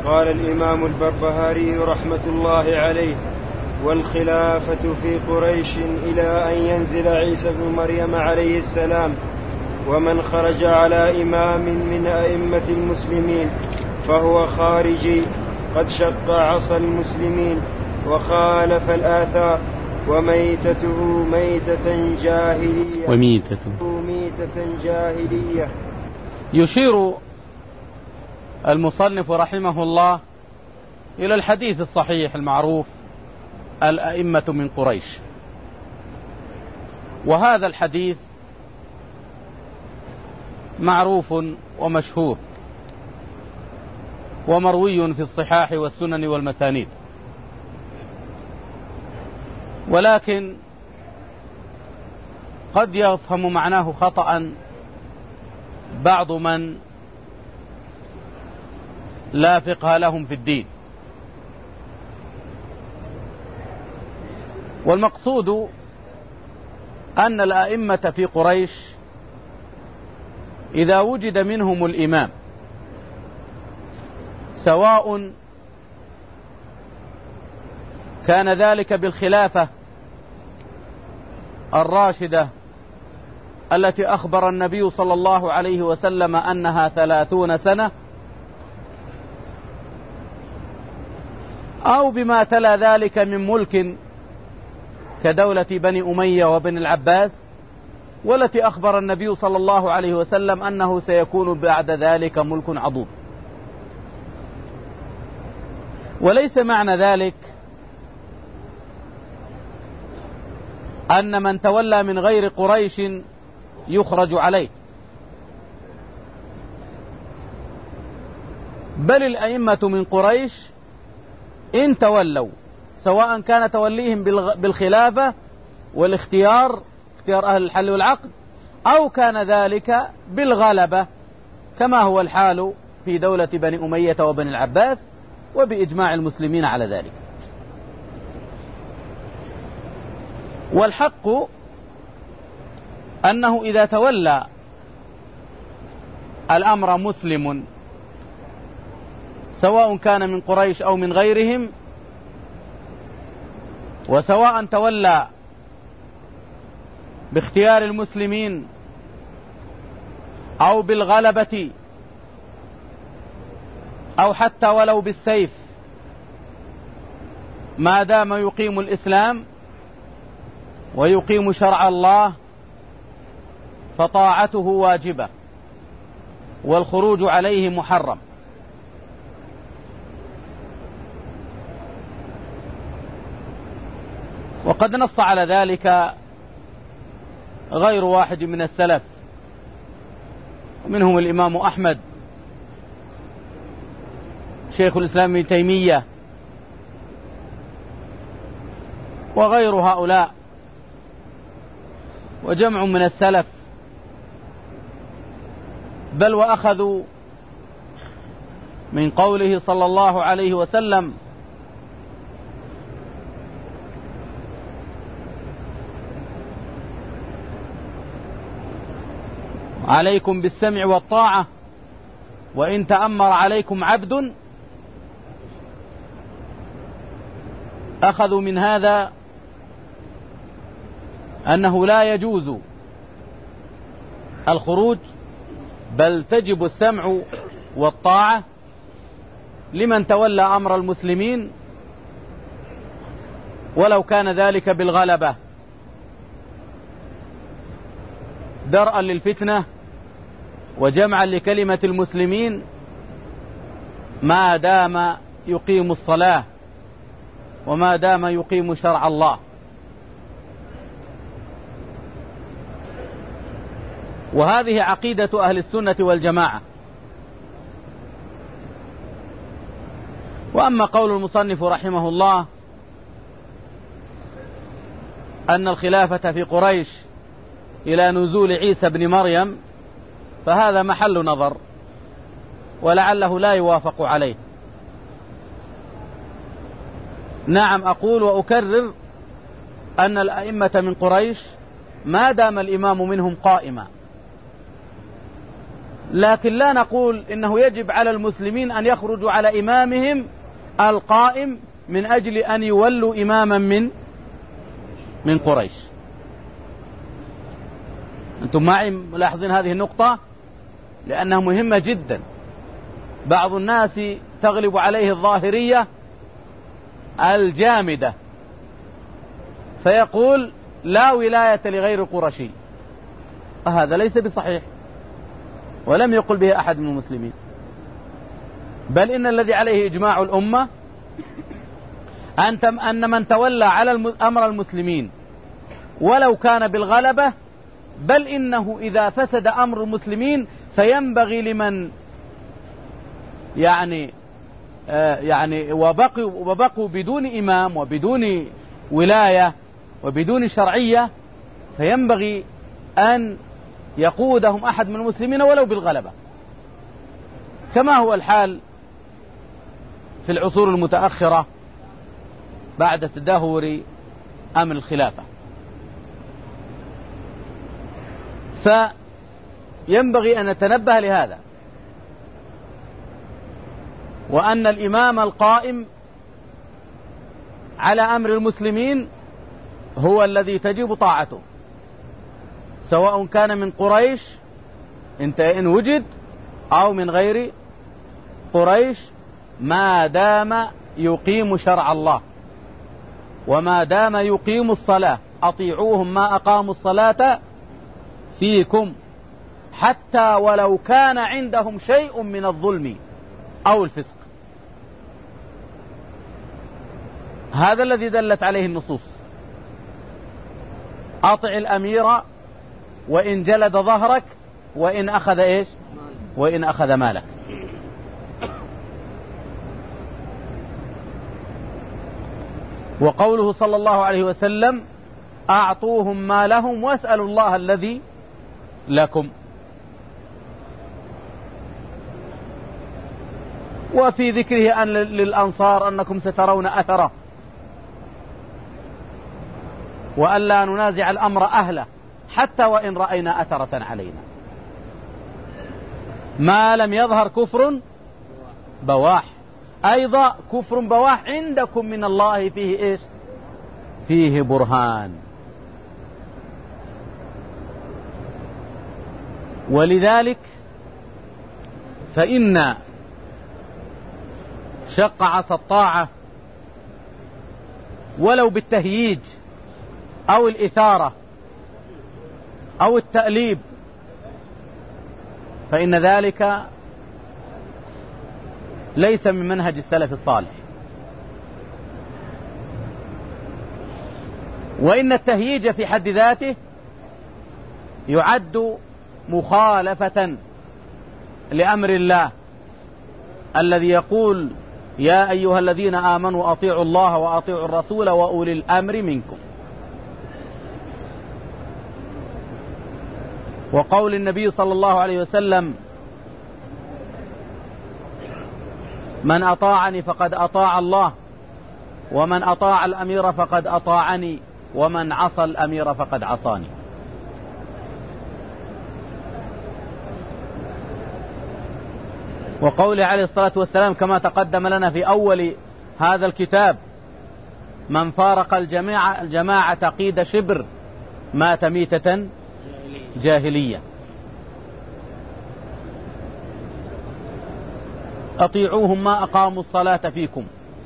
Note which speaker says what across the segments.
Speaker 1: قال الإمام البربهاري رحمة الله عليه: والخلافة في قريش إلى أن ينزل عيسى بن مريم عليه السلام، ومن خرج على إمام من أئمة المسلمين فهو خارجي قد شق عصا المسلمين وخالف الآثار، وميتته ميتة جاهلية.
Speaker 2: يشير المصنف رحمه الله إلى الحديث الصحيح المعروف: الأئمة من قريش. وهذا الحديث معروف ومشهور ومروي في الصحاح والسنن والمسانيد، ولكن قد يفهم معناه خطأ بعض من لا فقه لهم في الدين. والمقصود أن الأئمة في قريش إذا وجد منهم الإمام، سواء كان ذلك بالخلافة الراشدة التي أخبر النبي صلى الله عليه وسلم أنها 30 سنة، أو بما تلا ذلك من ملك كدولة بني أمية وبن العباس، والتي أخبر النبي صلى الله عليه وسلم أنه سيكون بعد ذلك ملك عضوض. وليس معنى ذلك أن من تولى من غير قريش يخرج عليه، بل الأئمة من قريش إن تولوا، سواء كان توليهم بالخلافة والاختيار، اختيار أهل الحل والعقد، أو كان ذلك بالغلبة كما هو الحال في دولة بني أمية وبن العباس، وبإجماع المسلمين على ذلك. والحق أنه إذا تولى الأمر مسلم، سواء كان من قريش أو من غيرهم، وسواء تولى باختيار المسلمين أو بالغلبة أو حتى ولو بالسيف، ما دام يقيم الإسلام ويقيم شرع الله فطاعته واجبة والخروج عليه محرم. وقد نص على ذلك غير واحد من السلف، ومنهم الإمام أحمد، شيخ الإسلام ابن تيمية، وغير هؤلاء، وجمع من السلف، بل وأخذوا من قوله صلى الله عليه وسلم: عليكم بالسمع والطاعة وإن تأمر عليكم عبد. أخذوا من هذا أنه لا يجوز الخروج، بل تجب السمع والطاعة لمن تولى أمر المسلمين، ولو كان ذلك بالغلبة، درءا للفتنة وجمعا لكلمة المسلمين، ما دام يقيم الصلاة وما دام يقيم شرع الله. وهذه عقيدة أهل السنة والجماعة. وأما قول المصنف رحمه الله أن الخلافة في قريش إلى نزول عيسى بن مريم، فهذا محل نظر، ولعله لا يوافق عليه. نعم، أقول وأكرر أن الأئمة من قريش ما دام الإمام منهم قائما، لكن لا نقول إنه يجب على المسلمين أن يخرجوا على إمامهم القائم من أجل أن يولوا إماما من قريش. أنتم معي ملاحظين هذه النقطة لأنها مهمة جدا. بعض الناس تغلب عليه الظاهرية الجامدة فيقول لا ولاية لغير قرشي، هذا ليس بصحيح ولم يقل به أحد من المسلمين، بل إن الذي عليه إجماع الأمة أن من تولى على أمر المسلمين ولو كان بالغلبة، بل إنه إذا فسد أمر المسلمين فينبغي لمن يعني وبقوا بدون إمام وبدون ولاية وبدون شرعية، فينبغي أن يقودهم أحد من المسلمين ولو بالغلبة، كما هو الحال في العصور المتأخرة بعد تدهور أمر الخلافة. فينبغي أن نتنبه لهذا، وأن الإمام القائم على أمر المسلمين هو الذي تجب طاعته، سواء كان من قريش إن وجد أو من غير قريش، ما دام يقيم شرع الله وما دام يقيم الصلاة. أطيعوهم ما أقاموا الصلاة فيكم حتى ولو كان عندهم شيء من الظلم أو الفسق. هذا الذي دلت عليه النصوص. أطع الأمير وإن جلد ظهرك وإن أخذ إيش؟ وإن أخذ مالك. وقوله صلى الله عليه وسلم أعطوهم ما لهم واسألوا الله الذي لكم. وفي ذكره أن للأنصار أنكم سترون أثره وأن لا ننازع الأمر أهله حتى وإن رأينا أثرة علينا، ما لم يظهر كفر بواح. أيضا كفر بواح عندكم من الله فيه إيش؟ فيه برهان. ولذلك فإن شق عصا الطاعة ولو بالتهييج أو الإثارة أو التأليب، فإن ذلك ليس من منهج السلف الصالح. وإن التهييج في حد ذاته يعد مخالفة لأمر الله الذي يقول يا أيها الذين آمنوا أطيعوا الله وأطيعوا الرسول وأولي الأمر منكم. وقول النبي صلى الله عليه وسلم من أطاعني فقد أطاع الله ومن أطاع الأمير فقد أطاعني ومن عصى الأمير فقد عصاني. وقوله عليه الصلاة والسلام كما تقدم لنا في أول هذا الكتاب من فارق الجماعة قيد شبر مات ميتة جاهلية. أطيعوهم ما أقاموا الصلاة فيكم.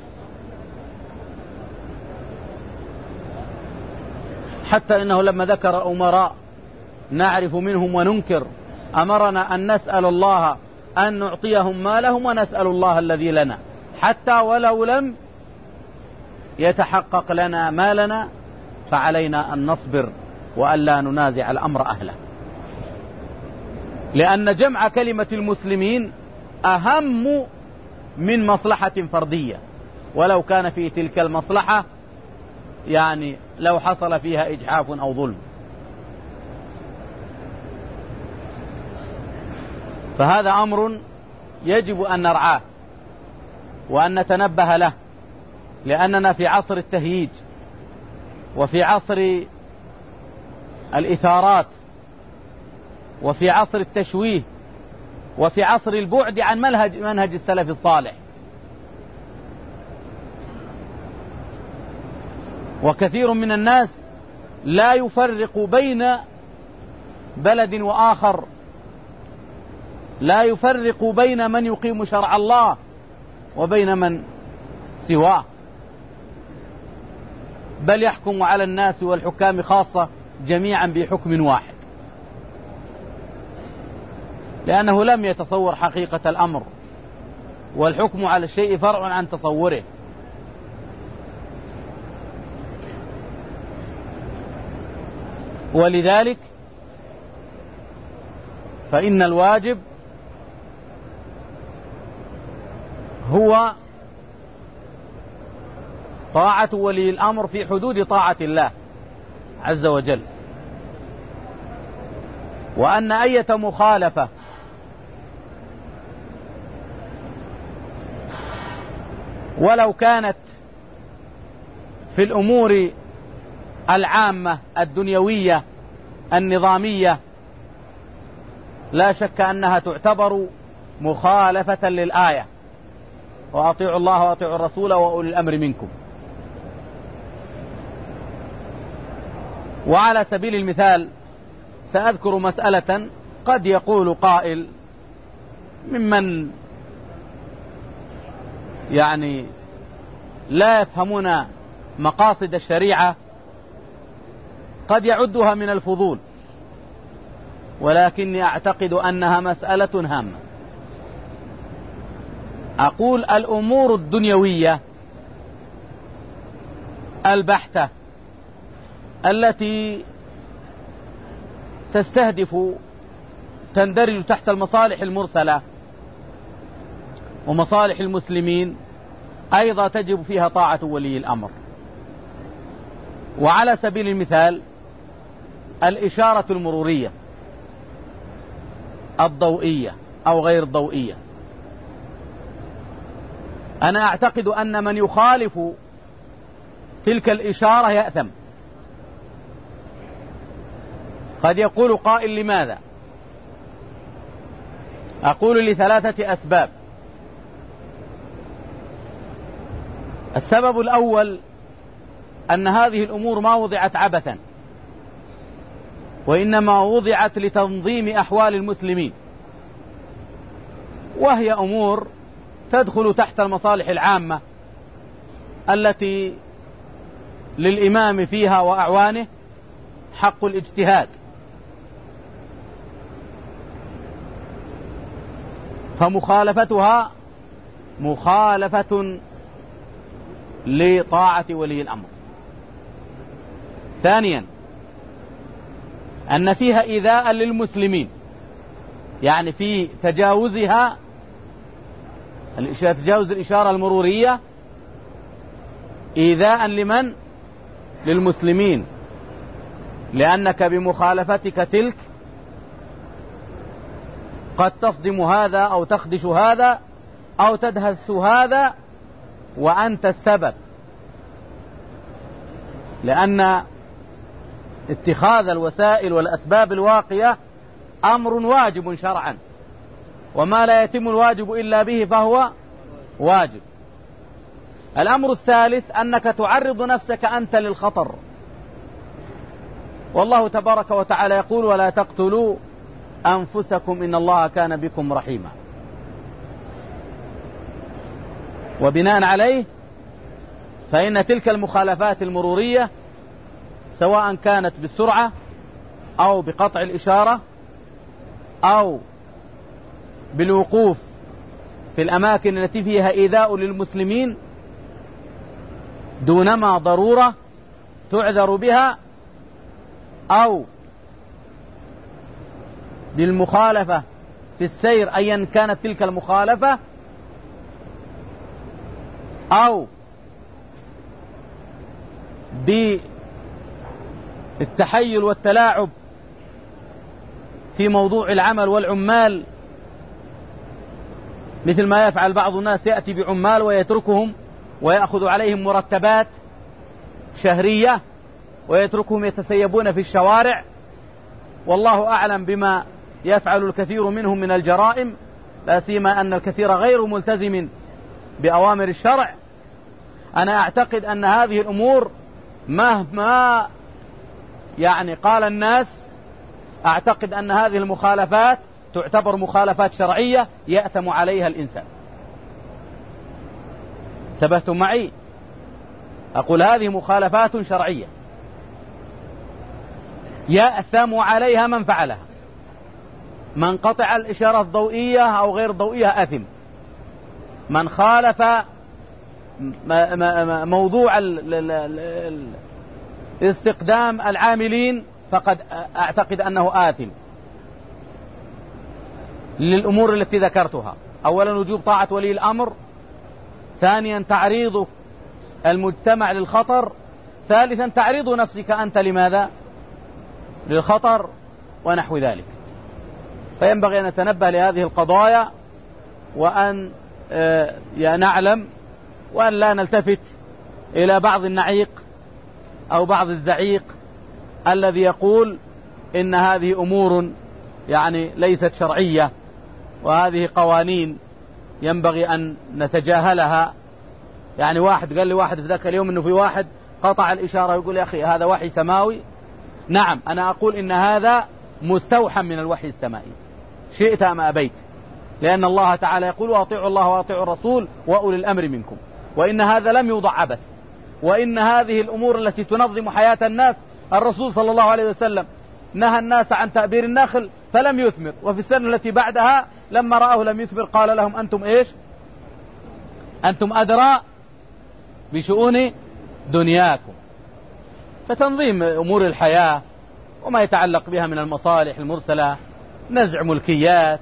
Speaker 2: حتى إنه لما ذكر أمراء نعرف منهم وننكر أمرنا أن نسأل الله أن نعطيهم ما لهم ونسأل الله الذي لنا، حتى ولو لم يتحقق لنا ما لنا فعلينا أن نصبر وأن لا ننازع الأمر أهله، لأن جمع كلمة المسلمين أهم من مصلحة فردية، ولو كان في تلك المصلحة يعني لو حصل فيها إجحاف أو ظلم. فهذا أمر يجب أن نرعاه وأن نتنبه له، لأننا في عصر التهييج وفي عصر الإثارات وفي عصر التشويه وفي عصر البعد عن منهج السلف الصالح. وكثير من الناس لا يفرق بين بلد وآخر، لا يفرق بين من يقيم شرع الله وبين من سواه، بل يحكم على الناس والحكام خاصة جميعا بحكم واحد، لأنه لم يتصور حقيقة الأمر، والحكم على الشيء فرع عن تصوره. ولذلك فإن الواجب هو طاعة ولي الأمر في حدود طاعة الله عز وجل، وأن أية مخالفة ولو كانت في الأمور العامة الدنيوية النظامية لا شك أنها تعتبر مخالفة للآية، وأطيعوا الله وأطيعوا الرسول وأولي الأمر منكم. وعلى سبيل المثال سأذكر مسألة قد يقول قائل ممن يعني لا يفهمون مقاصد الشريعة، قد يعدها من الفضول، ولكني أعتقد أنها مسألة هامة. أقول الأمور الدنيوية البحتة التي تندرج تحت المصالح المرسلة ومصالح المسلمين أيضا تجب فيها طاعة ولي الأمر. وعلى سبيل المثال الإشارة المرورية الضوئية أو غير الضوئية، أنا أعتقد أن من يخالف تلك الإشارة يأثم. قد يقول قائل لماذا؟ أقول لثلاثة أسباب. السبب الأول أن هذه الأمور ما وضعت عبثا، وإنما وضعت لتنظيم أحوال المسلمين، وهي أمور تدخل تحت المصالح العامة التي للإمام فيها وأعوانه حق الاجتهاد، فمخالفتها مخالفة لطاعة ولي الأمر. ثانيا أن فيها إيذاء للمسلمين، يعني في تجاوزها تجاوز الإشارة المرورية إيذاء لمن؟ للمسلمين، لأنك بمخالفتك تلك قد تصدم هذا أو تخدش هذا أو تدهس هذا وأنت السبب، لأن اتخاذ الوسائل والأسباب الواقية أمر واجب شرعا، وما لا يتم الواجب إلا به فهو واجب. الأمر الثالث أنك تعرض نفسك أنت للخطر، والله تبارك وتعالى يقول: ولا تقتلوا أنفسكم إن الله كان بكم رحيما. وبناء عليه فإن تلك المخالفات المرورية سواء كانت بالسرعة أو بقطع الإشارة أو بالوقوف في الأماكن التي فيها إيذاء للمسلمين دونما ضرورة تعذر بها، أو بالمخالفة في السير أيا كانت تلك المخالفة، أو بالتحيل والتلاعب في موضوع العمل والعمال، مثل ما يفعل بعض الناس، يأتي بعمال ويتركهم ويأخذ عليهم مرتبات شهرية ويتركهم يتسيبون في الشوارع، والله أعلم بما يفعل الكثير منهم من الجرائم لا سيما أن الكثير غير ملتزم بأوامر الشرع، أنا أعتقد أن هذه الأمور مهما يعني قال الناس، أعتقد أن هذه المخالفات تعتبر مخالفات شرعية يأثم عليها الإنسان. انتبهتم معي؟ أقول هذه مخالفات شرعية يأثم عليها من فعلها. من قطع الإشارة الضوئية أو غير الضوئية أثم. من خالف موضوع استقدام العاملين فقد أعتقد أنه آثم للأمور التي ذكرتها: أولا وجوب طاعة ولي الأمر، ثانيا تعريض المجتمع للخطر، ثالثا تعريض نفسك أنت لماذا؟ للخطر ونحو ذلك. فينبغي أن نتنبه لهذه القضايا وأن نعلم وأن لا نلتفت إلى بعض النعيق أو بعض الزعيق الذي يقول إن هذه أمور يعني ليست شرعية وهذه قوانين ينبغي أن نتجاهلها. يعني واحد قال لي واحد في ذاك اليوم إنه في واحد قطع الإشارة، يقول يا أخي هذا وحي سماوي. نعم، أنا أقول إن هذا مستوحى من الوحي السمائي شئت أم أبيت، لأن الله تعالى يقول: وأطيعوا الله وأطيعوا الرسول وأولي الأمر منكم. وإن هذا لم يوضع عبث، وإن هذه الأمور التي تنظم حياة الناس، الرسول صلى الله عليه وسلم نهى الناس عن تأبير النخل فلم يثمر، وفي السنة التي بعدها لما رأوه لم يثمر قال لهم: أنتم إيش؟ أنتم أدرى بشؤون دنياكم. فتنظيم أمور الحياة وما يتعلق بها من المصالح المرسلة، نزع ملكيات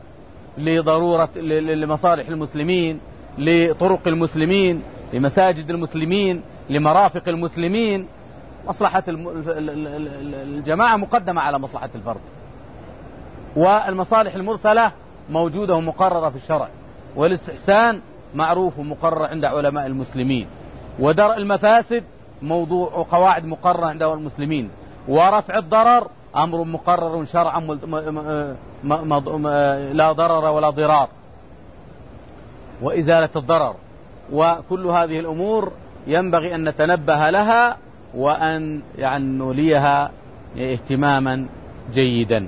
Speaker 2: لمصالح المسلمين، لطرق المسلمين، لمساجد المسلمين، لمرافق المسلمين، مصلحة الجماعة مقدمة على مصلحة الفرد، والمصالح المرسلة موجودة ومقررة في الشرع، والاستحسان معروف ومقرر عند علماء المسلمين، ودرء المفاسد موضوع وقواعد مقررة عند المسلمين، ورفع الضرر أمر مقرر شرعا لا ضرر ولا ضرار، وإزالة الضرر. وكل هذه الأمور ينبغي أن نتنبه لها وأن يعني نوليها اهتماما جيدا.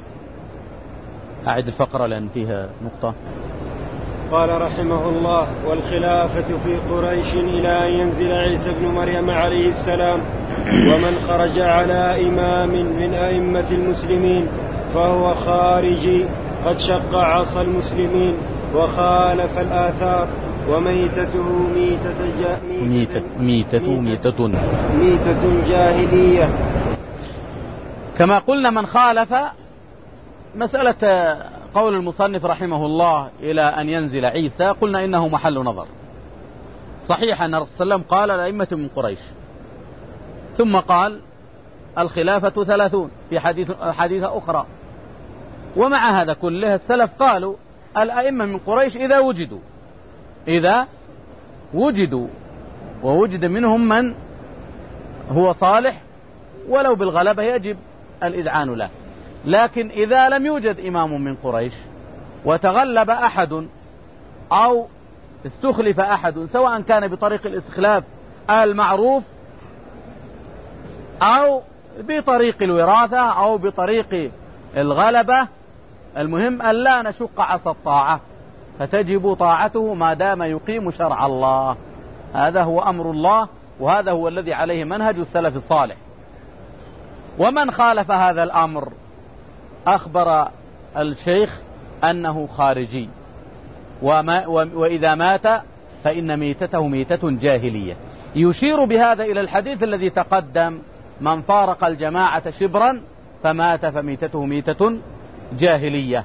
Speaker 2: أعد الفقرة لأن فيها نقطة.
Speaker 1: قال رحمه الله: والخلافة في قريش إلى أن ينزل عيسى بن مريم عليه السلام، ومن خرج على إمام من أئمة المسلمين فهو خارجي قد شق عصا المسلمين وخالف الآثار، وميتته ميتة جاهلية.
Speaker 2: كما قلنا من خالف مسألة قول المصنف رحمه الله إلى أن ينزل عيسى، قلنا إنه محل نظر. صحيح أن الرسول صلى الله عليه وسلم قال الأئمة من قريش، ثم قال الخلافة 30 في حديث أخرى. ومع هذا كله السلف قالوا الأئمة من قريش إذا وجدوا ووجد منهم من هو صالح ولو بالغلبة يجب الإذعان له. لكن إذا لم يوجد إمام من قريش وتغلب أحد أو استخلف أحد، سواء كان بطريق الاستخلاف المعروف أو بطريق الوراثة أو بطريق الغلبة، المهم أن لا نشق عصا الطاعة، فتجب طاعته ما دام يقيم شرع الله. هذا هو أمر الله، وهذا هو الذي عليه منهج السلف الصالح. ومن خالف هذا الأمر أخبر الشيخ أنه خارجي، وإذا مات فإن ميتته ميتة جاهلية. يشير بهذا إلى الحديث الذي تقدم: من فارق الجماعة شبرا فمات فميتته ميتة جاهلية.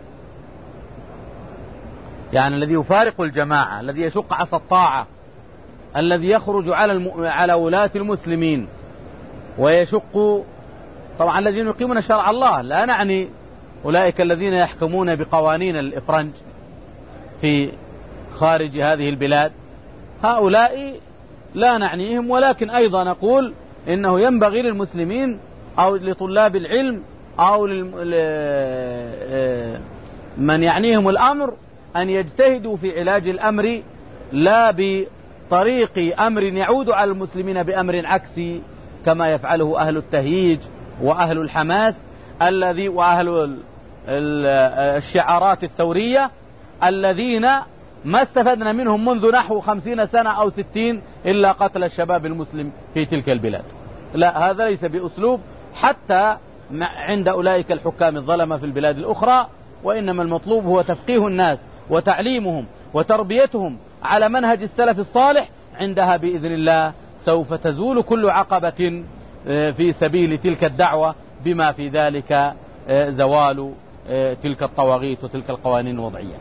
Speaker 2: يعني الذي يفارق الجماعة، الذي يشق عصا الطاعة، الذي يخرج على ولاة المسلمين ويشق، طبعا الذين يقيمون شرع الله، لا نعني أولئك الذين يحكمون بقوانين الإفرنج في خارج هذه البلاد، هؤلاء لا نعنيهم، ولكن أيضا نقول إنه ينبغي للمسلمين أو لطلاب العلم أو من يعنيهم الأمر أن يجتهدوا في علاج الأمر لا بطريق أمر يعود على المسلمين بأمر عكسي كما يفعله أهل التهييج وأهل الحماس وأهل الشعارات الثورية الذين ما استفدنا منهم منذ نحو 50 سنة أو 60 إلا قتل الشباب المسلم في تلك البلاد. لا، هذا ليس بأسلوب حتى عند أولئك الحكام الظلمة في البلاد الأخرى، وإنما المطلوب هو تفقيه الناس وتعليمهم وتربيتهم على منهج السلف الصالح. عندها بإذن الله سوف تزول كل عقبة في سبيل تلك الدعوة، بما في ذلك زوال تلك الطواغيت وتلك القوانين الوضعية.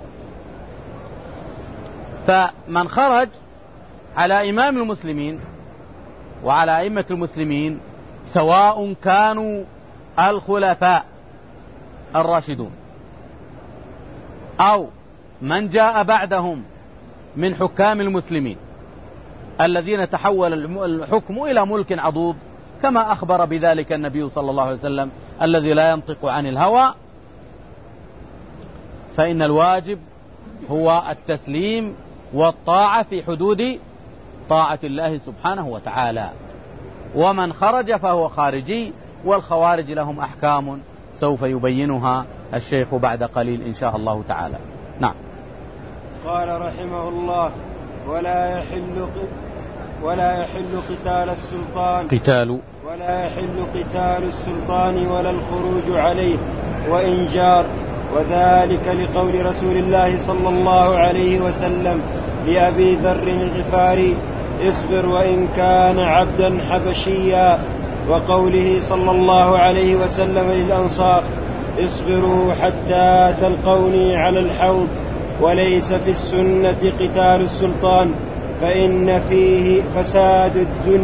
Speaker 2: فمن خرج على إمام المسلمين وعلى أئمة المسلمين سواء كانوا الخلفاء الراشدون أو من جاء بعدهم من حكام المسلمين الذين تحول الحكم إلى ملك عضوض كما أخبر بذلك النبي صلى الله عليه وسلم الذي لا ينطق عن الهوى، فإن الواجب هو التسليم والطاعة في حدود طاعة الله سبحانه وتعالى. ومن خرج فهو خارجي، والخوارج لهم أحكام سوف يبينها الشيخ بعد قليل إن شاء الله تعالى. نعم.
Speaker 1: قال رحمه الله: ولا يحل قتال السلطان ولا الخروج عليه وإن جار، وذلك لقول رسول الله صلى الله عليه وسلم لأبي ذر الغفاري: اصبر وإن كان عبدا حبشيا، وقوله صلى الله عليه وسلم للأنصار: اصبروا حتى تلقوني على الحوض. وليس في السنة قتال السلطان فإن فيه فساد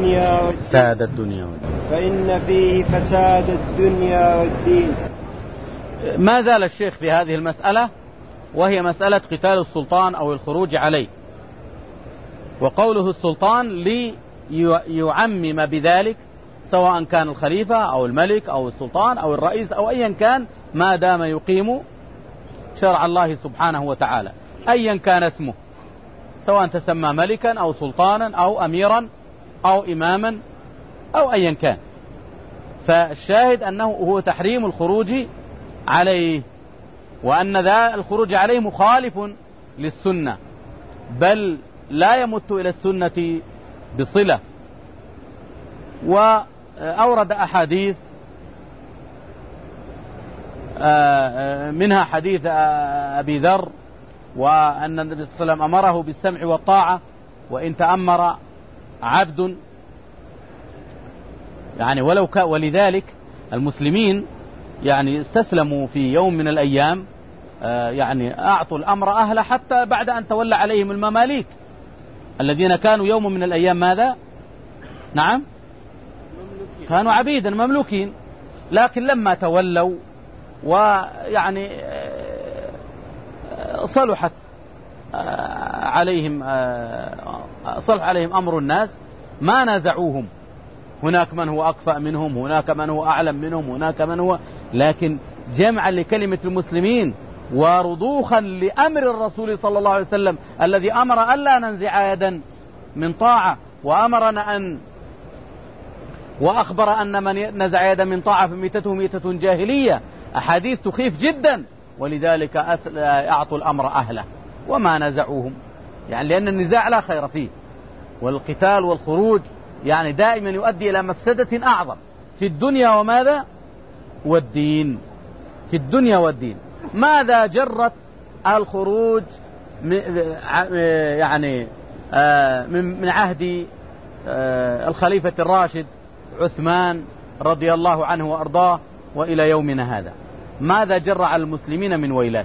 Speaker 1: الدنيا والدين.
Speaker 2: ما زال الشيخ في هذه المسألة، وهي مسألة قتال السلطان أو الخروج عليه. وقوله السلطان ليعمم بذلك سواء كان الخليفة أو الملك أو السلطان أو الرئيس أو أيا كان، ما دام يقيم شرع الله سبحانه وتعالى أيا كان اسمه، سواء تسمى ملكا أو سلطانا أو أميرا أو إماما أو أيا كان. فالشاهد أنه هو تحريم الخروج عليه، وأن ذا الخروج عليه مخالف للسنة، بل لا يمت إلى السنة بصلة. وأورد أحاديث منها حديث أبي ذر، وأن النبي صلى الله عليه وسلم أمره بالسمع والطاعة وإن تأمر عبد، يعني ولذلك المسلمين يعني استسلموا في يوم من الأيام، يعني أعطوا الأمر أهله حتى بعد أن تولى عليهم المماليك الذين كانوا يوم من الأيام ماذا؟ نعم، كانوا عبيدا مملوكين، لكن لما تولوا ويعني صلح عليهم أمر الناس ما نازعوهم. هناك من هو أكفأ منهم، هناك من هو أعلم منهم، هناك من هو، لكن جمعا لكلمة المسلمين ورضوخا لأمر الرسول صلى الله عليه وسلم الذي أمر ألا ننزع يدا من طاعة، وأمرنا وأخبر أن من نزع يدا من طاعة فميتته ميتة جاهلية، أحاديث تخيف جدا. ولذلك أعطوا الأمر أهله وما نزعوهم، يعني لأن النزاع لا خير فيه، والقتال والخروج يعني دائما يؤدي إلى مفسدة أعظم في الدنيا وماذا؟ والدين. في الدنيا والدين. ماذا جرت الخروج يعني من عهد الخليفة الراشد عثمان رضي الله عنه وأرضاه وإلى يومنا هذا؟ ماذا جر على المسلمين من ويلات؟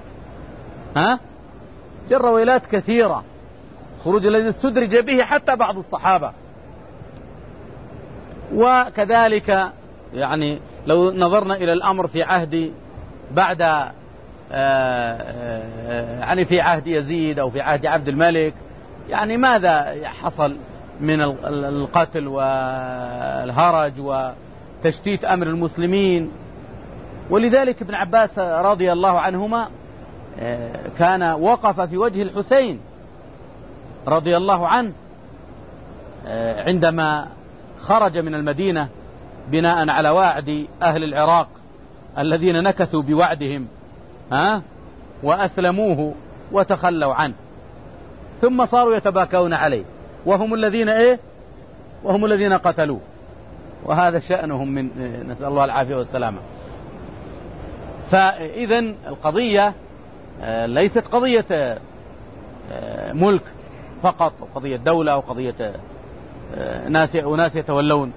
Speaker 2: جر ويلات كثيرة، خروج الذي استدرج به حتى بعض الصحابة. وكذلك يعني لو نظرنا إلى الأمر في عهد بعد يعني في عهد يزيد أو في عهد عبد الملك، يعني ماذا حصل من القتل والهرج وتشتيت أمر المسلمين. ولذلك ابن عباس رضي الله عنهما كان وقف في وجه الحسين رضي الله عنه عندما خرج من المدينة بناء على وعد أهل العراق الذين نكثوا بوعدهم وأسلموه وتخلوا عنه، ثم صاروا يتباكون عليه وهم الذين قتلوه، وهذا شأنهم من نسأل الله العافية والسلامة. فإذن القضية ليست قضية ملك فقط، وقضية دولة، أو قضية ناس يتولون.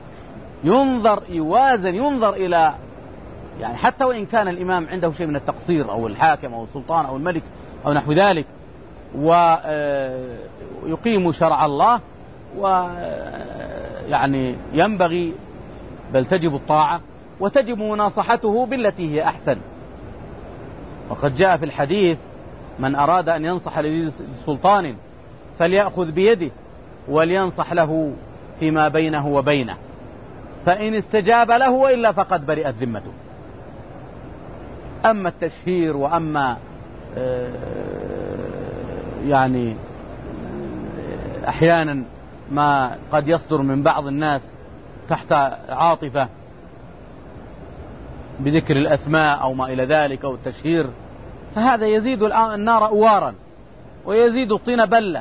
Speaker 2: ينظر إلى يعني حتى وإن كان الإمام عنده شيء من التقصير أو الحاكم أو السلطان أو الملك أو نحو ذلك، ويقيم شرع الله، ويعني ينبغي بل تجب الطاعة وتجب مناصحته بالتي هي أحسن. وقد جاء في الحديث: من أراد أن ينصح لسلطان فليأخذ بيده ولينصح له فيما بينه وبينه، فإن استجاب له وإلا فقد برئت ذمته. أما التشهير، وأما يعني أحيانا ما قد يصدر من بعض الناس تحت عاطفة بذكر الأسماء أو ما إلى ذلك أو التشهير، فهذا يزيد النار أوارا ويزيد الطين بلة.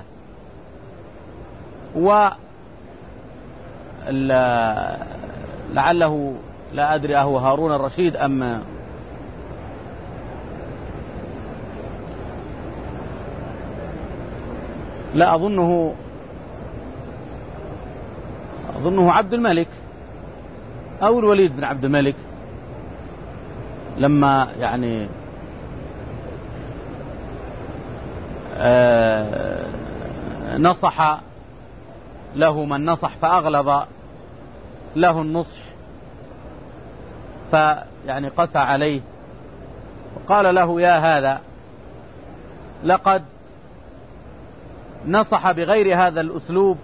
Speaker 2: لعله لا أدري أهو هارون الرشيد أم لا، أظنه عبد الملك أو الوليد بن عبد الملك، لما يعني نصح له من نصح فأغلظ له النصح، فيعني قسى عليه وقال له: يا هذا، لقد نصح بغير هذا الأسلوب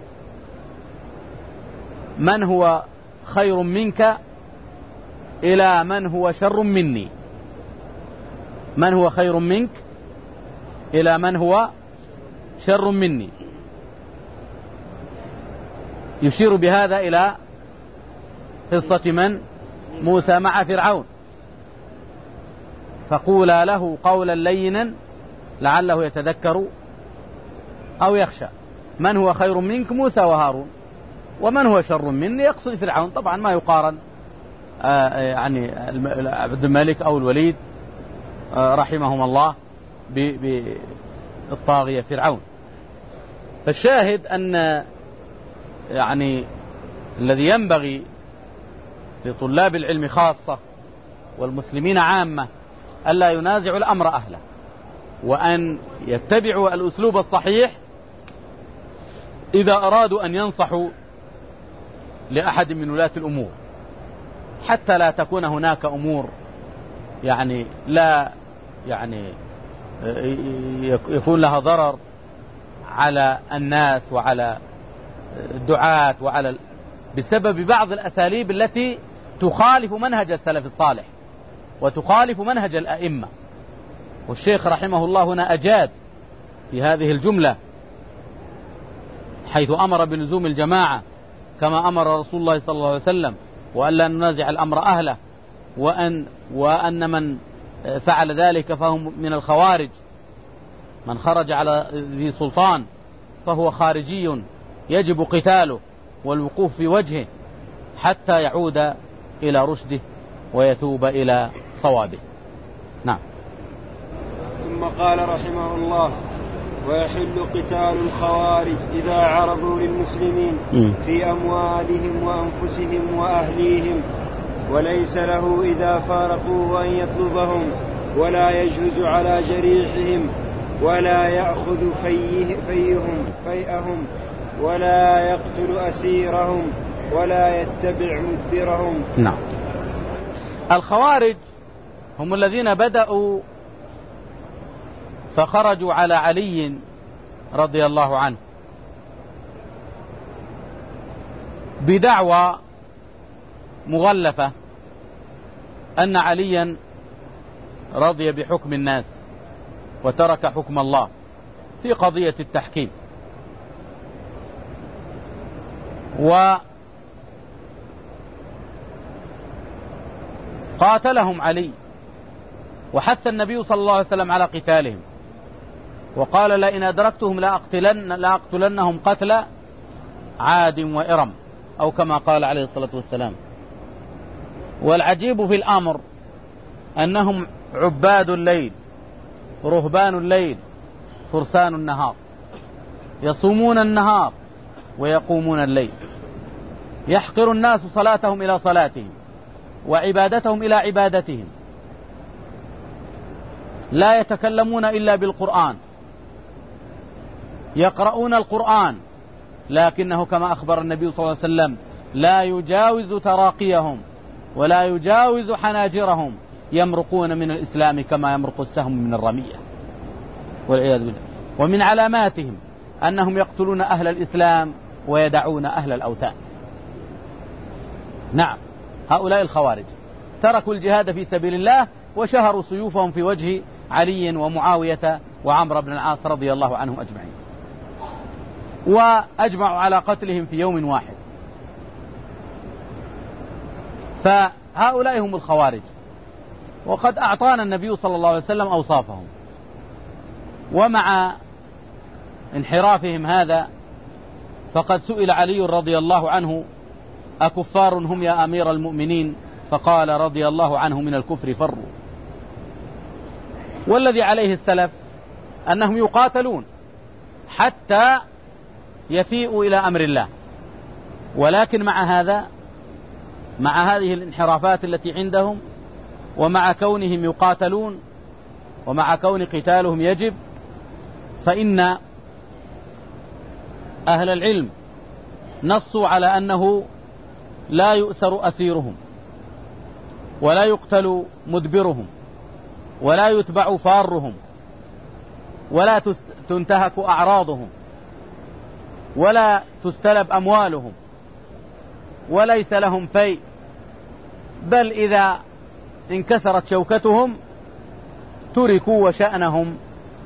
Speaker 2: من هو خير منك إلى من هو شر مني. من هو خير منك إلى من هو شر مني، يشير بهذا إلى قصة من؟ موسى مع فرعون. فقولا له قولا لينا لعله يتذكر أو يخشى. من هو خير منك؟ موسى وهارون. ومن هو شر مني؟ يقصد فرعون. طبعا ما يقارن يعني عبد الملك أو الوليد رحمهم الله بالطاغية فرعون. فالشاهد أن يعني الذي ينبغي لطلاب العلم خاصة والمسلمين عامة ألا ينازعوا الأمر أهله، وأن يتبعوا الأسلوب الصحيح إذا أرادوا أن ينصحوا لأحد من ولاة الأمور، حتى لا تكون هناك أمور يعني لا يعني يكون لها ضرر على الناس وعلى الدعاة بسبب بعض الأساليب التي تخالف منهج السلف الصالح وتخالف منهج الأئمة. والشيخ رحمه الله هنا أجاد في هذه الجملة، حيث أمر بلزوم الجماعة كما أمر رسول الله صلى الله عليه وسلم، وأن لا ننازع الأمر أهله، وأن من فعل ذلك فهم من الخوارج، من خرج على ذي سلطان فهو خارجي يجب قتاله والوقوف في وجهه حتى يعود إلى رشده ويتوب إلى صوابه. نعم.
Speaker 1: ثم قال رحمه الله: ويحل قتال الخوارج إذا عرضوا للمسلمين في أموالهم وأنفسهم وأهليهم، وليس له إذا فارقوا أن يطلبهم، ولا يجوز على جريحهم، ولا يأخذ فيئهم، ولا يقتل أسيرهم، ولا يتبع مدبرهم.
Speaker 2: نعم. الخوارج هم الذين بدأوا فخرجوا على علي رضي الله عنه بدعوى مغلفة أن عليا رضي بحكم الناس وترك حكم الله في قضية التحكيم. وقاتلهم علي، وحث النبي صلى الله عليه وسلم على قتالهم، وقال لئن أدركتهم لأقتلنهم قتل عاد وإرم، أو كما قال عليه الصلاة والسلام. والعجيب في الأمر أنهم عباد الليل رهبان الليل فرسان النهار، يصومون النهار ويقومون الليل، يحقر الناس صلاتهم إلى صلاتهم وعبادتهم إلى عبادتهم، لا يتكلمون إلا بالقرآن، يقرؤون القرآن، لكنه كما أخبر النبي صلى الله عليه وسلم لا يجاوز تراقيهم ولا يجاوز حناجرهم، يمرقون من الإسلام كما يمرق السهم من الرمية والعياذ بالله. ومن علاماتهم أنهم يقتلون أهل الإسلام ويدعون أهل الأوثان. نعم، هؤلاء الخوارج تركوا الجهاد في سبيل الله وشهروا سيوفهم في وجه علي ومعاوية وعمرو بن العاص رضي الله عنهم أجمعين، وأجمعوا على قتلهم في يوم واحد. فهؤلاء هم الخوارج، وقد أعطانا النبي صلى الله عليه وسلم أوصافهم. ومع انحرافهم هذا فقد سئل علي رضي الله عنه أكفار هم يا أمير المؤمنين؟ فقال رضي الله عنه من الكفر فروا. والذي عليه السلف أنهم يقاتلون حتى يفيئوا إلى أمر الله، ولكن مع هذا، مع هذه الانحرافات التي عندهم، ومع كونهم يقاتلون ومع كون قتالهم يجب، فإن أهل العلم نصوا على أنه لا يؤسر أسيرهم ولا يقتل مدبرهم ولا يتبع فارهم ولا تنتهك أعراضهم ولا تستلب أموالهم وليس لهم فيء، بل إذا انكسرت شوكتهم تركوا وشأنهم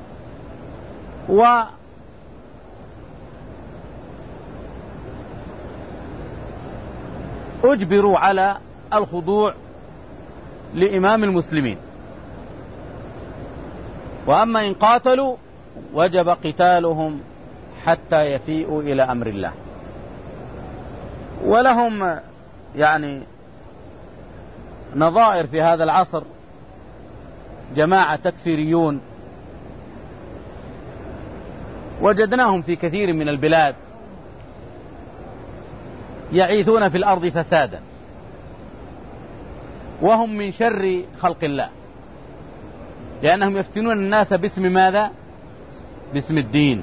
Speaker 2: وأجبروا على الخضوع لإمام المسلمين. وأما إن قاتلوا وجب قتالهم حتى يفيئوا إلى أمر الله. ولهم يعني نظائر في هذا العصر، جماعة تكفيريون وجدناهم في كثير من البلاد يعيثون في الأرض فسادا، وهم من شر خلق الله، لأنهم يفتنون الناس باسم ماذا؟ باسم الدين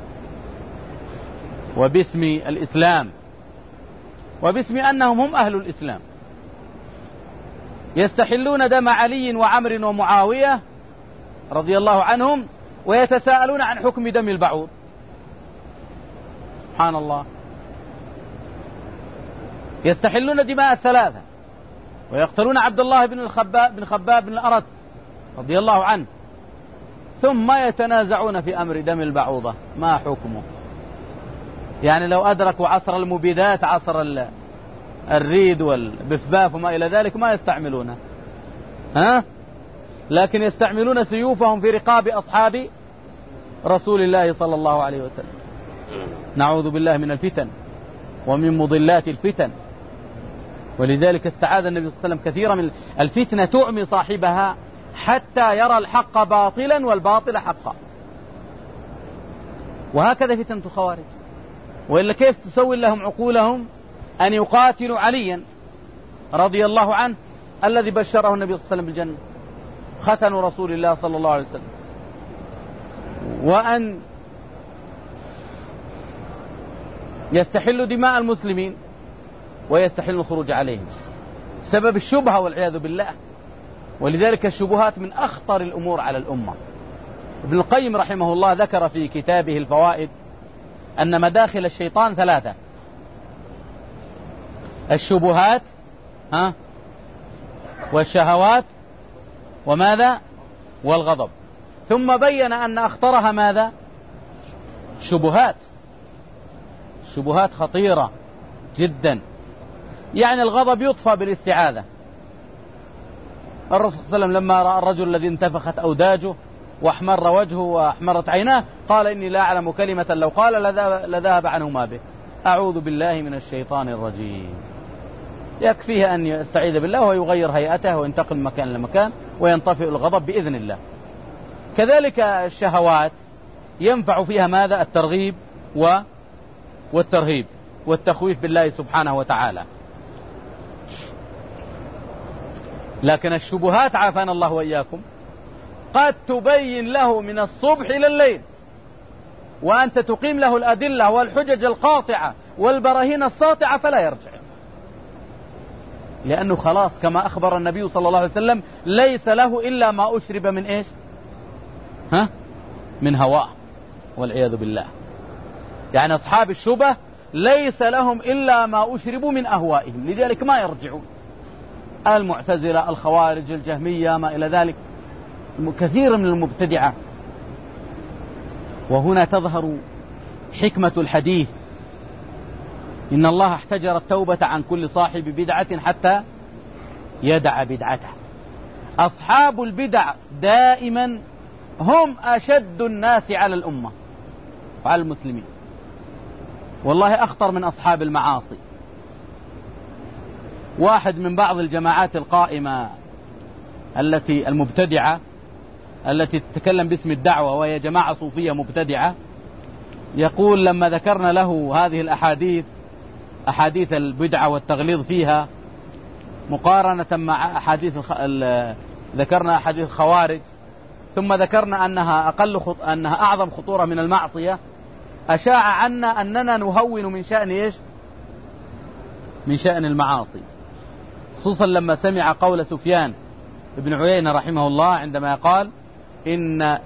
Speaker 2: وباسم الإسلام وباسم أنهم هم أهل الإسلام. يستحلون دم علي وعمر ومعاوية رضي الله عنهم ويتساءلون عن حكم دم البعوض. سبحان الله. يستحلون دماء الثلاثة ويقتلون عبد الله بن خباب بن الأرت رضي الله عنه، ثم يتنازعون في أمر دم البعوضة ما حكمه. يعني لو أدركوا عصر المبيدات، عصر الريد والبفباف وما إلى ذلك، ما يستعملونه، لكن يستعملون سيوفهم في رقاب أصحاب رسول الله صلى الله عليه وسلم. نعوذ بالله من الفتن ومن مضلات الفتن. ولذلك استعاذ النبي صلى الله عليه وسلم كثيرا من الفتنة تعمي صاحبها حتى يرى الحق باطلا والباطل حقا. وهكذا فتنة الخوارج. وإلا كيف تسوي لهم عقولهم أن يقاتلوا عليا رضي الله عنه الذي بشره النبي صلى الله عليه وسلم بالجنة، ختن رسول الله صلى الله عليه وسلم، وأن يستحل دماء المسلمين ويستحل الخروج عليهم سبب الشبهة والعياذ بالله. ولذلك الشبهات من أخطر الأمور على الأمة. ابن القيم رحمه الله ذكر في كتابه الفوائد أن مداخل الشيطان ثلاثة: الشبهات والشهوات وماذا؟ والغضب. ثم بين أن أخطرها ماذا؟ شبهات خطيرة جدا. يعني الغضب يطفى بالاستعاذة. الرسول صلى الله عليه وسلم لما رأى الرجل الذي انتفخت أوداجه واحمر وجهه واحمرت عيناه قال إني لا أعلم كلمة لو قال لذهب عنه ما به. أعوذ بالله من الشيطان الرجيم. يكفيه أن يستعيذ بالله ويغير هيئته وينتقل من مكان لمكان وينطفئ الغضب بإذن الله. كذلك الشهوات ينفع فيها ماذا؟ الترغيب والترهيب والتخويف بالله سبحانه وتعالى. لكن الشبهات عافانا الله وإياكم قد تبين له من الصبح إلى الليل، وأنت تقيم له الأدلة والحجج القاطعة والبراهين الساطعة فلا يرجع، لأنه خلاص كما أخبر النبي صلى الله عليه وسلم ليس له إلا ما أشرب من إيش؟ من هواه والعياذ بالله. يعني أصحاب الشبه ليس لهم إلا ما أشربوا من أهوائهم، لذلك ما يرجعون. المعتزلة، الخوارج، الجهمية، ما إلى ذلك، كثير من المبتدعة. وهنا تظهر حكمة الحديث: إن الله احتجر التوبة عن كل صاحب بدعة حتى يدع بدعته. أصحاب البدع دائما هم أشد الناس على الأمة وعلى المسلمين، والله أخطر من أصحاب المعاصي. واحد من بعض الجماعات القائمة المبتدعة التي تتكلم باسم الدعوة وهي جماعة صوفية مبتدعة، يقول لما ذكرنا له هذه الأحاديث، أحاديث البدعة والتغليظ فيها مقارنة مع ذكرنا أحاديث الخوارج، ثم ذكرنا أنها أعظم خطورة من المعصية، أشاع عنا أننا نهون من شأن إيش؟ من شأن المعاصي، خصوصا لما سمع قول سفيان بن عيينة رحمه الله عندما قال إن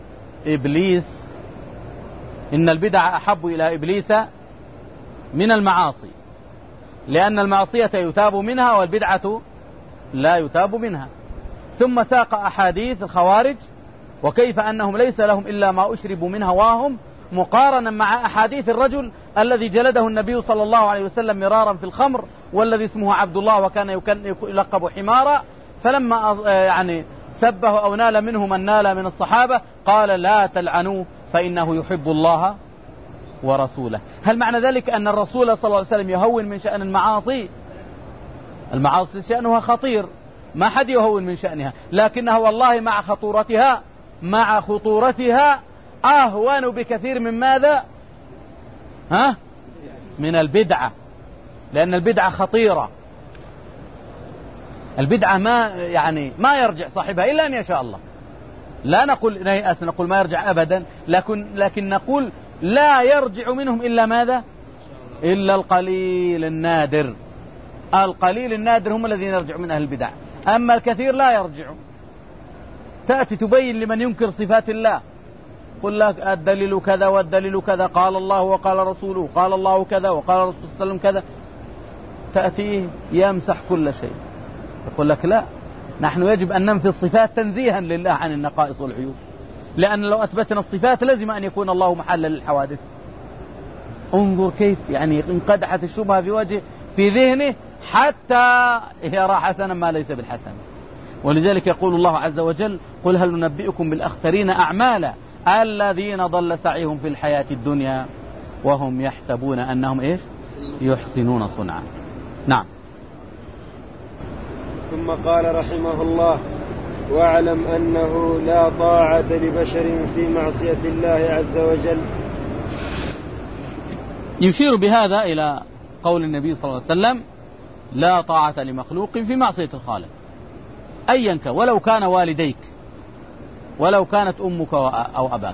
Speaker 2: البدع أحب إلى إبليس من المعاصي، لأن المعصية يتاب منها والبدعة لا يتاب منها. ثم ساق أحاديث الخوارج وكيف أنهم ليس لهم إلا ما أشربوا من هواهم، مقارنا مع أحاديث الرجل الذي جلده النبي صلى الله عليه وسلم مرارا في الخمر، والذي اسمه عبد الله وكان يلقب حمارا، فلما سبه أو نال منه من نال من الصحابة قال لا تلعنوه فإنه يحب الله ورسوله. هل معنى ذلك أن الرسول صلى الله عليه وسلم يهون من شأن المعاصي؟ المعاصي شأنها خطير، ما حد يهون من شأنها، لكنها والله مع خطورتها أهون بكثير من ماذا؟ من البدعة، لأن البدعة خطيرة. البدعة ما يرجع صاحبها إلا أن يشاء الله. لا نقول نيأس، نقول ما يرجع أبدا، لكن نقول لا يرجع منهم إلا ماذا؟ إلا القليل النادر. القليل النادر هم الذين يرجعون من أهل البدع، أما الكثير لا يرجعون. تأتي تبين لمن ينكر صفات الله، قل لك الدليل كذا والدليل كذا، قال الله وقال رسوله، قال الله كذا وقال رسول الله صلى الله عليه وسلم كذا، تأتيه يمسح كل شيء، يقول لك لا، نحن يجب أن ننفي الصفات تنزيها لله عن النقائص والعيوب، لأن لو أثبتنا الصفات لازم أن يكون الله محلا للحوادث. انظر كيف انقدحت الشبهة في ذهنه حتى يرى حسنا ما ليس بالحسن. ولذلك يقول الله عز وجل: قل هل ننبئكم بالأخسرين أعمالا الذين ضل سعيهم في الحياة الدنيا وهم يحسبون أنهم إيش؟ يحسنون صنعا. نعم.
Speaker 1: ثم قال رحمه الله: واعلم أنه لا طاعة لبشر في معصية الله عز وجل.
Speaker 2: يشير بهذا إلى قول النبي صلى الله عليه وسلم: لا طاعة لمخلوق في معصية الخالق، أيا كان، ولو كان والديك، ولو كانت أمك أو أباك.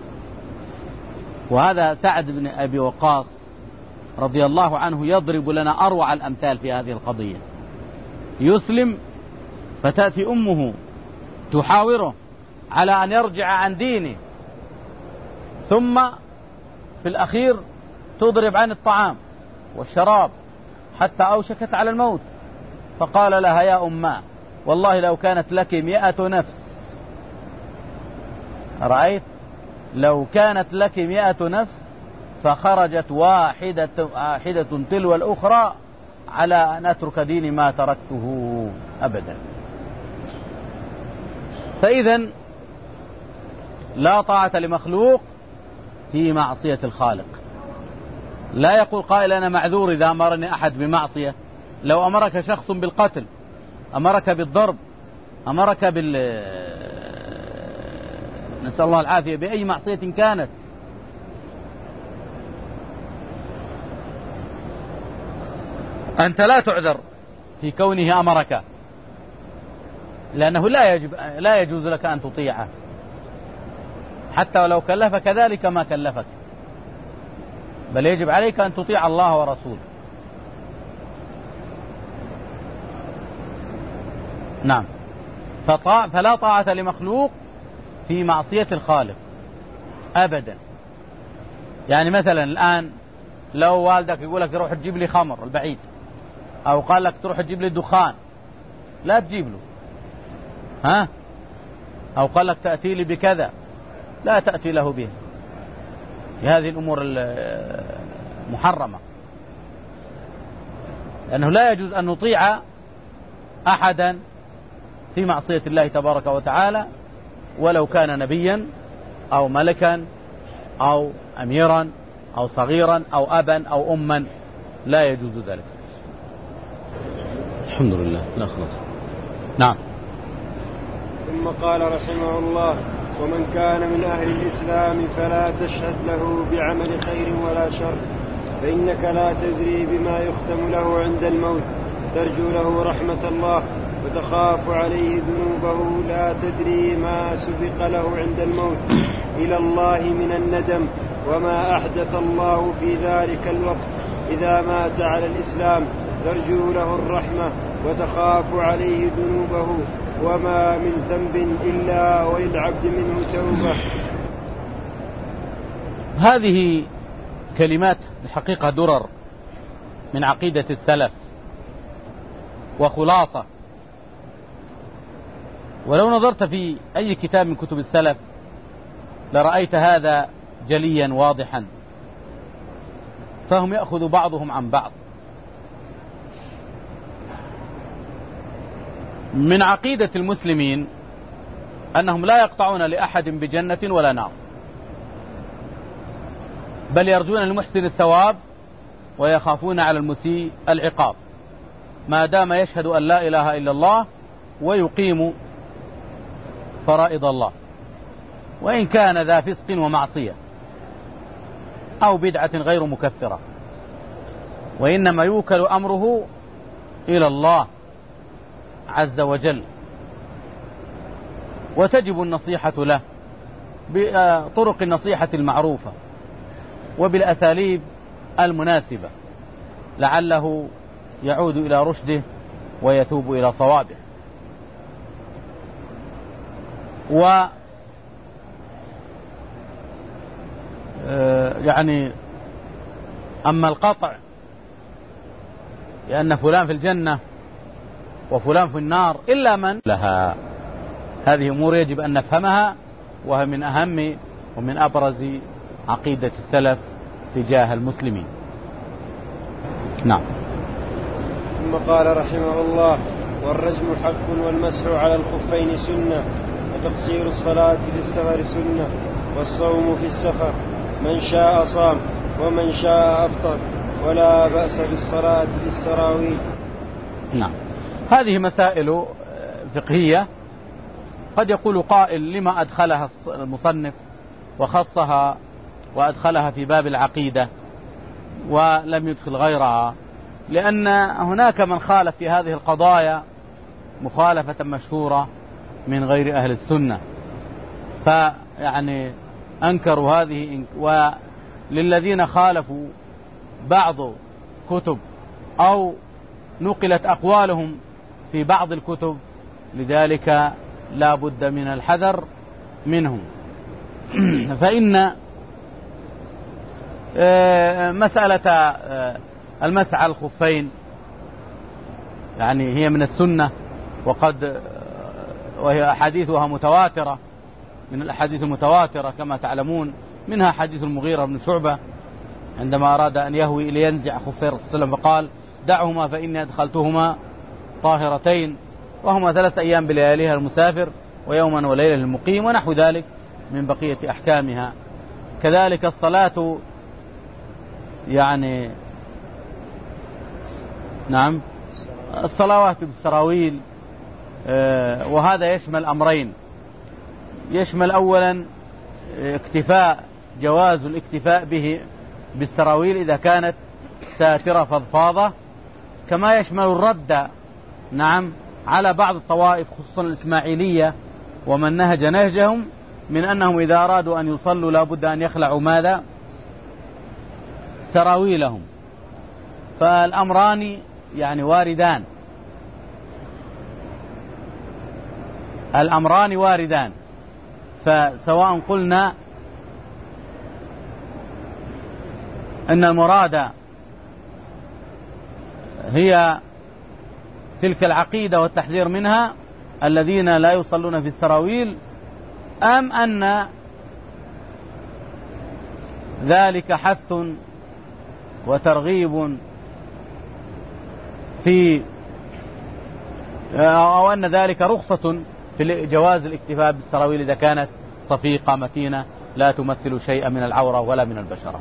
Speaker 2: وهذا سعد بن أبي وقاص رضي الله عنه يضرب لنا أروع الأمثال في هذه القضية. يسلم فتأتي أمه تحاوره على أن يرجع عن دينه، ثم في الأخير تضرب عن الطعام والشراب حتى أوشكت على الموت، فقال لها: يا أماه، والله لو كانت لك 100 نفس رأيت؟ لو كانت لك 100 نفس فخرجت واحدة تلو الأخرى على أن أترك ديني ما تركته أبدا. فإذن لا طاعة لمخلوق في معصية الخالق. لا يقول قائل أنا معذور إذا أمرني أحد بمعصية. لو أمرك شخص بالقتل، أمرك بالضرب، أمرك نسأل الله العافية بأي معصية كانت، أنت لا تعذر في كونه أمرك، لأنه لا يجوز لك أن تطيعه حتى ولو كلفك ذلك ما كلفك، بل يجب عليك أن تطيع الله ورسوله. نعم. فلا طاعة لمخلوق في معصية الخالق أبدا. يعني مثلا الآن لو والدك يقول لك روح تجيب لي خمر البعيد، أو قال لك تروح تجيب لي دخان، لا تجيب له، أو قال لك تأتي لي بكذا، لا تأتي له به، هذه الأمور المحرمة، لأنه لا يجوز أن نطيع أحدا في معصية الله تبارك وتعالى ولو كان نبيا أو ملكا أو أميرا أو صغيرا أو أبا أو أما، لا يجوز ذلك. الحمد لله. لا خلاص. نعم.
Speaker 1: ثم قال رحمه الله: ومن كان من أهل الإسلام فلا تشهد له بعمل خير ولا شر، فإنك لا تدري بما يختم له عند الموت، ترجو له رحمة الله وتخاف عليه ذنوبه، لا تدري ما سبق له عند الموت إلى الله من الندم وما أحدث الله في ذلك الوقت. إذا مات على الإسلام ترجو له الرحمة وتخاف عليه ذنوبه، وما من ذنب إلا وللعبد منه توبة.
Speaker 2: هذه كلمات الحقيقة درر من عقيدة السلف وخلاصة، ولو نظرت في أي كتاب من كتب السلف لرأيت هذا جليا واضحا، فهم يأخذ بعضهم عن بعض. من عقيدة المسلمين أنهم لا يقطعون لأحد بجنة ولا نار، بل يرجون المحسن الثواب ويخافون على المسيء العقاب، ما دام يشهد أن لا إله إلا الله ويقيم فرائض الله، وإن كان ذا فسق ومعصية أو بدعة غير مكفرة، وإنما يوكل أمره إلى الله عز وجل، وتجب النصيحة له بطرق النصيحة المعروفة وبالأساليب المناسبة، لعله يعود إلى رشده ويتوب إلى صوابه. يعني أما القطع لأن فلان في الجنة وفلان في النار إلا من لها، هذه أمور يجب أن نفهمها، وهي من أهم ومن أبرز عقيدة السلف تجاه المسلمين. نعم.
Speaker 1: ثم قال رحمه الله: والرجم حق، والمسح على الخفين سنة، وتقصير الصلاة في السفر سنة، والصوم في السفر، من شاء صام ومن شاء أفطر، ولا بأس بالصلاة في السراويل.
Speaker 2: نعم. هذه مسائل فقهية، قد يقول قائل لما أدخلها المصنف وخصها وأدخلها في باب العقيدة ولم يدخل غيرها؟ لأن هناك من خالف في هذه القضايا مخالفة مشهورة من غير أهل السنة، فيعني أنكروا هذه، وللذين خالفوا بعض كتب أو نقلت أقوالهم في بعض الكتب، لذلك لا بد من الحذر منهم. فإن مسألة المسح على الخفين يعني هي من السنة، وهي أحاديثها متواترة، من الأحاديث المتواترة كما تعلمون، منها حديث المغيرة بن شعبة عندما أراد أن يهوي لينزع خفي الرسول صلى الله عليه وسلم فقال دعهما فإني أدخلتهما طاهرتين، وهما 3 أيام بلياليها المسافر ويوما وليلة للمقيم، ونحو ذلك من بقية أحكامها. كذلك الصلاة يعني نعم الصلوات بالسراويل، وهذا يشمل أمرين، يشمل أولا جواز الاكتفاء به بالسراويل إذا كانت ساترة فضفاضة، كما يشمل الرد نعم على بعض الطوائف خصوصا الإسماعيلية ومن نهج نهجهم من أنهم إذا أرادوا أن يصلوا لابد أن يخلعوا ماذا؟ سراويلهم. فالأمران يعني واردان، الأمران واردان، فسواء قلنا أن المراد هي تلك العقيدة والتحذير منها الذين لا يصلون في السراويل، أم أن ذلك حث وترغيب في أو أن ذلك رخصة في جواز الاكتفاء بالسراويل إذا كانت صفيقة متينة لا تمثل شيئا من العورة ولا من البشرة.